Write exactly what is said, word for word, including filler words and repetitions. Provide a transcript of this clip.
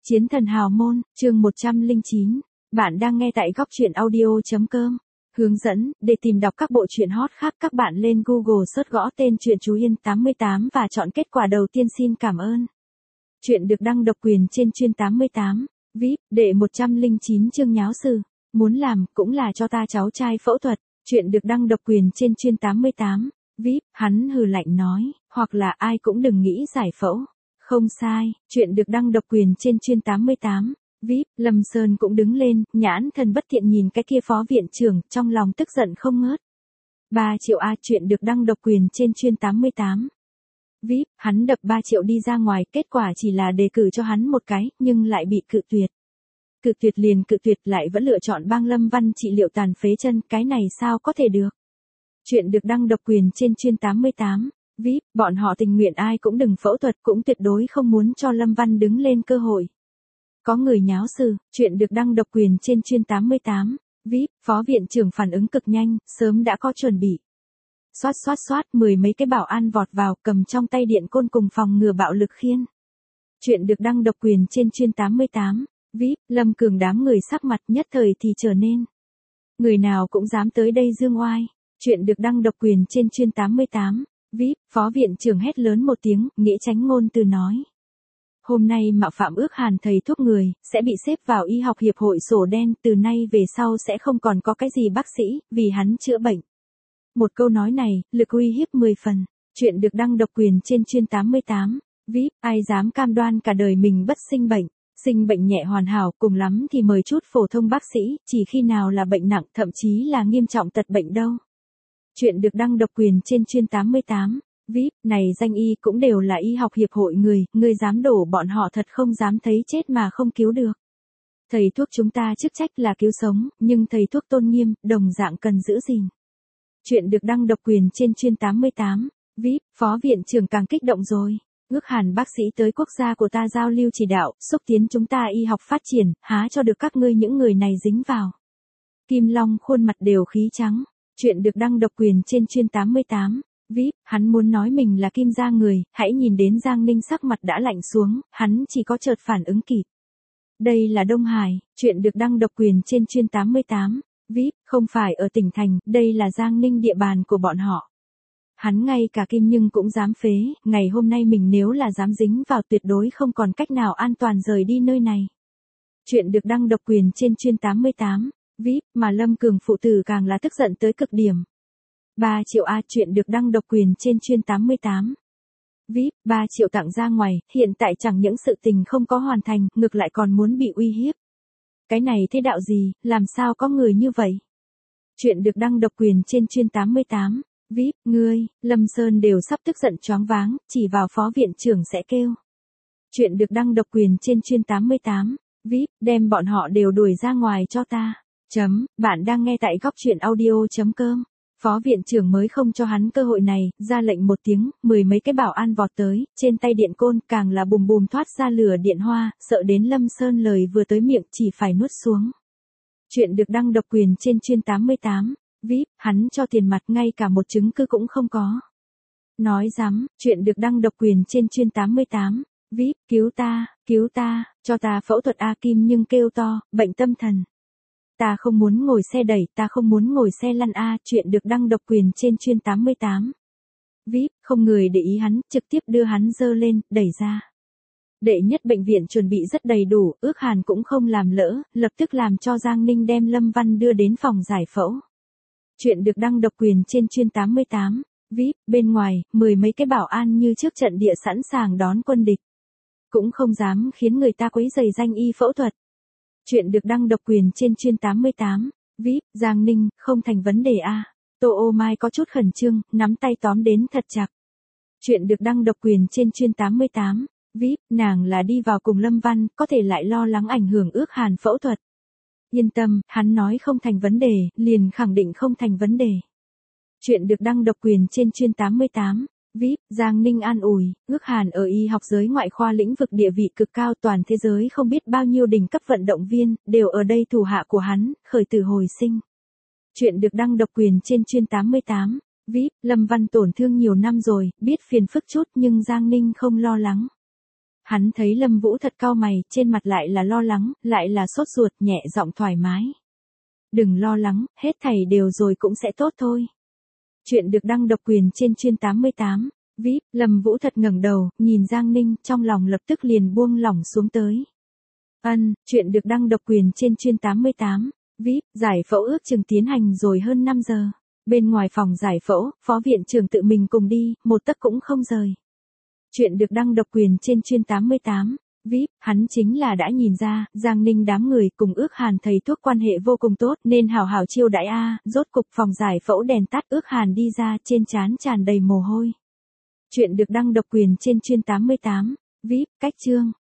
Chiến thần hào môn, chương một trăm lẻ chín. Bạn đang nghe tại góc truyện audio.com. Hướng dẫn, để tìm đọc các bộ truyện hot khác các bạn lên Google search gõ tên truyện Chú Yên tám mươi tám và chọn kết quả đầu tiên. Xin cảm ơn. Chuyện được đăng độc quyền trên chuyên tám mươi tám. vê i pê, đệ một trăm lẻ chín chương nháo sự. Muốn làm, cũng là cho ta cháu trai phẫu thuật. Chuyện được đăng độc quyền trên chuyên tám mươi tám. vê i pê, hắn hừ lạnh nói, hoặc là ai cũng đừng nghĩ giải phẫu. Không sai, chuyện được đăng độc quyền trên chuyên tám mươi tám. vê i pê, Lâm Sơn cũng đứng lên, nhãn thần bất thiện nhìn cái kia phó viện trưởng, trong lòng tức giận không ngớt. ba triệu A, chuyện được đăng độc quyền trên chuyên tám mươi tám. vê i pê, hắn đập ba triệu đi ra ngoài, kết quả chỉ là đề cử cho hắn một cái, nhưng lại bị cự tuyệt. Cự tuyệt liền cự tuyệt lại vẫn lựa chọn bang Lâm Văn trị liệu tàn phế chân, cái này sao có thể được. Chuyện được đăng độc quyền trên chuyên tám mươi tám. vê i pê, bọn họ tình nguyện ai cũng đừng phẫu thuật, cũng tuyệt đối không muốn cho Lâm Văn đứng lên cơ hội. Có người nháo sự, chuyện được đăng độc quyền trên chuyên tám mươi tám. vê i pê, phó viện trưởng phản ứng cực nhanh, sớm đã có chuẩn bị. Xoát xoát xoát, mười mấy cái bảo an vọt vào, cầm trong tay điện côn cùng phòng ngừa bạo lực khiên. Chuyện được đăng độc quyền trên chuyên tám mươi tám. vê i pê, Lâm Cường đám người sắc mặt nhất thời thì trở nên. Người nào cũng dám tới đây dương oai. Chuyện được đăng độc quyền trên chuyên tám mươi tám. vê i pê, phó viện trưởng hét lớn một tiếng, nghĩ tránh ngôn từ nói. Hôm nay mạo phạm ước hàn thầy thuốc người, sẽ bị xếp vào y học hiệp hội sổ đen, từ nay về sau sẽ không còn có cái gì bác sĩ, vì hắn chữa bệnh. Một câu nói này, lực uy hiếp mười phần. Chuyện được đăng độc quyền trên chuyên tám mươi tám. vê i pê, ai dám cam đoan cả đời mình bất sinh bệnh. Sinh bệnh nhẹ hoàn hảo, cùng lắm thì mời chút phổ thông bác sĩ, chỉ khi nào là bệnh nặng, thậm chí là nghiêm trọng tật bệnh đâu. Chuyện được đăng độc quyền trên chuyên tám mươi tám. vê i pê, này danh y cũng đều là y học hiệp hội người, người dám đổ bọn họ thật không dám thấy chết mà không cứu được. Thầy thuốc chúng ta chức trách là cứu sống, nhưng thầy thuốc tôn nghiêm, đồng dạng cần giữ gìn. Chuyện được đăng độc quyền trên chuyên tám mươi tám. vê i pê, phó viện trưởng càng kích động rồi. Ước hàn bác sĩ tới quốc gia của ta giao lưu chỉ đạo, xúc tiến chúng ta y học phát triển, há cho được các ngươi những người này dính vào. Kim Long khuôn mặt đều khí trắng. Chuyện được đăng độc quyền trên chuyên tám mươi tám. vê i pê, hắn muốn nói mình là Kim gia người, hãy nhìn đến Giang Ninh sắc mặt đã lạnh xuống, hắn chỉ có chợt phản ứng kịp. Đây là Đông Hải, chuyện được đăng độc quyền trên chuyên tám mươi tám. vê i pê, không phải ở tỉnh thành, đây là Giang Ninh địa bàn của bọn họ. Hắn ngay cả Kim nhưng cũng dám phế, ngày hôm nay mình nếu là dám dính vào tuyệt đối không còn cách nào an toàn rời đi nơi này. Chuyện được đăng độc quyền trên chuyên tám mươi tám. vê i pê, mà Lâm Cường phụ tử càng là tức giận tới cực điểm. ba triệu A, chuyện được đăng độc quyền trên chuyên tám mươi tám. vê i pê, ba triệu tặng ra ngoài, hiện tại chẳng những sự tình không có hoàn thành, ngược lại còn muốn bị uy hiếp. Cái này thế đạo gì, làm sao có người như vậy? Chuyện được đăng độc quyền trên chuyên tám mươi tám. vê i pê, ngươi, Lâm Sơn đều sắp tức giận choáng váng, chỉ vào phó viện trưởng sẽ kêu. Chuyện được đăng độc quyền trên chuyên tám mươi tám. vê i pê, đem bọn họ đều đuổi ra ngoài cho ta. Chấm, bạn đang nghe tại góc truyện audio.com. Phó viện trưởng mới không cho hắn cơ hội này, ra lệnh một tiếng, mười mấy cái bảo an vọt tới, trên tay điện côn càng là bùm bùm thoát ra lửa điện hoa, sợ đến Lâm Sơn lời vừa tới miệng chỉ phải nuốt xuống. Chuyện được đăng độc quyền trên chuyên tám mươi tám. vê i pê, hắn cho tiền mặt ngay cả một chứng cứ cũng không có. Nói dám, chuyện được đăng độc quyền trên chuyên tám mươi tám. vê i pê, cứu ta, cứu ta, cho ta phẫu thuật A. Kim nhưng kêu to, bệnh tâm thần. Ta không muốn ngồi xe đẩy, ta không muốn ngồi xe lăn A. Chuyện được đăng độc quyền trên chuyên tám mươi tám. vê i pê, không người để ý hắn, trực tiếp đưa hắn dơ lên, đẩy ra. Đệ nhất bệnh viện chuẩn bị rất đầy đủ, ước hàn cũng không làm lỡ, lập tức làm cho Giang Ninh đem Lâm Văn đưa đến phòng giải phẫu. Chuyện được đăng độc quyền trên chuyên tám mươi tám. vê i pê, bên ngoài, mười mấy cái bảo an như trước trận địa sẵn sàng đón quân địch. Cũng không dám khiến người ta quấy rầy danh y phẫu thuật. Chuyện được đăng độc quyền trên chuyên tám mươi tám. vê i pê, Giang Ninh, không thành vấn đề A. Tô Ô Mai có chút khẩn trương, nắm tay tóm đến thật chặt. Chuyện được đăng độc quyền trên chuyên tám mươi tám. vê i pê, nàng là đi vào cùng Lâm Văn, có thể lại lo lắng ảnh hưởng ước hàn phẫu thuật. Yên tâm, hắn nói không thành vấn đề, liền khẳng định không thành vấn đề. Chuyện được đăng độc quyền trên chuyên tám mươi tám. vê i pê, Giang Ninh an ủi, ước hàn ở y học giới ngoại khoa lĩnh vực địa vị cực cao, toàn thế giới không biết bao nhiêu đỉnh cấp vận động viên, đều ở đây thủ hạ của hắn, khởi tử hồi sinh. Chuyện được đăng độc quyền trên chuyên tám mươi tám. vê i pê, Lâm Văn tổn thương nhiều năm rồi, biết phiền phức chút nhưng Giang Ninh không lo lắng. Hắn thấy Lâm Vũ thật cau mày, trên mặt lại là lo lắng, lại là sốt ruột, nhẹ giọng thoải mái. Đừng lo lắng, hết thảy đều rồi cũng sẽ tốt thôi. Chuyện được đăng độc quyền trên chuyên tám mươi tám. vê i pê, Lâm Vũ thật ngẩng đầu, nhìn Giang Ninh, trong lòng lập tức liền buông lỏng xuống tới. Ân, chuyện được đăng độc quyền trên chuyên tám mươi tám. vê i pê, giải phẫu ước chừng tiến hành rồi hơn năm giờ. Bên ngoài phòng giải phẫu, phó viện trưởng tự mình cùng đi, một tấc cũng không rời. Chuyện được đăng độc quyền trên chuyên tám mươi tám. vê i pê, hắn chính là đã nhìn ra, Giang Ninh đám người cùng ước Hàn thầy thuốc quan hệ vô cùng tốt nên hào hào chiêu đãi a, rốt cục phòng giải phẫu đèn tắt, ước Hàn đi ra, trên trán tràn đầy mồ hôi. Chuyện được đăng độc quyền trên chuyên tám mươi tám. vê i pê, cách chương.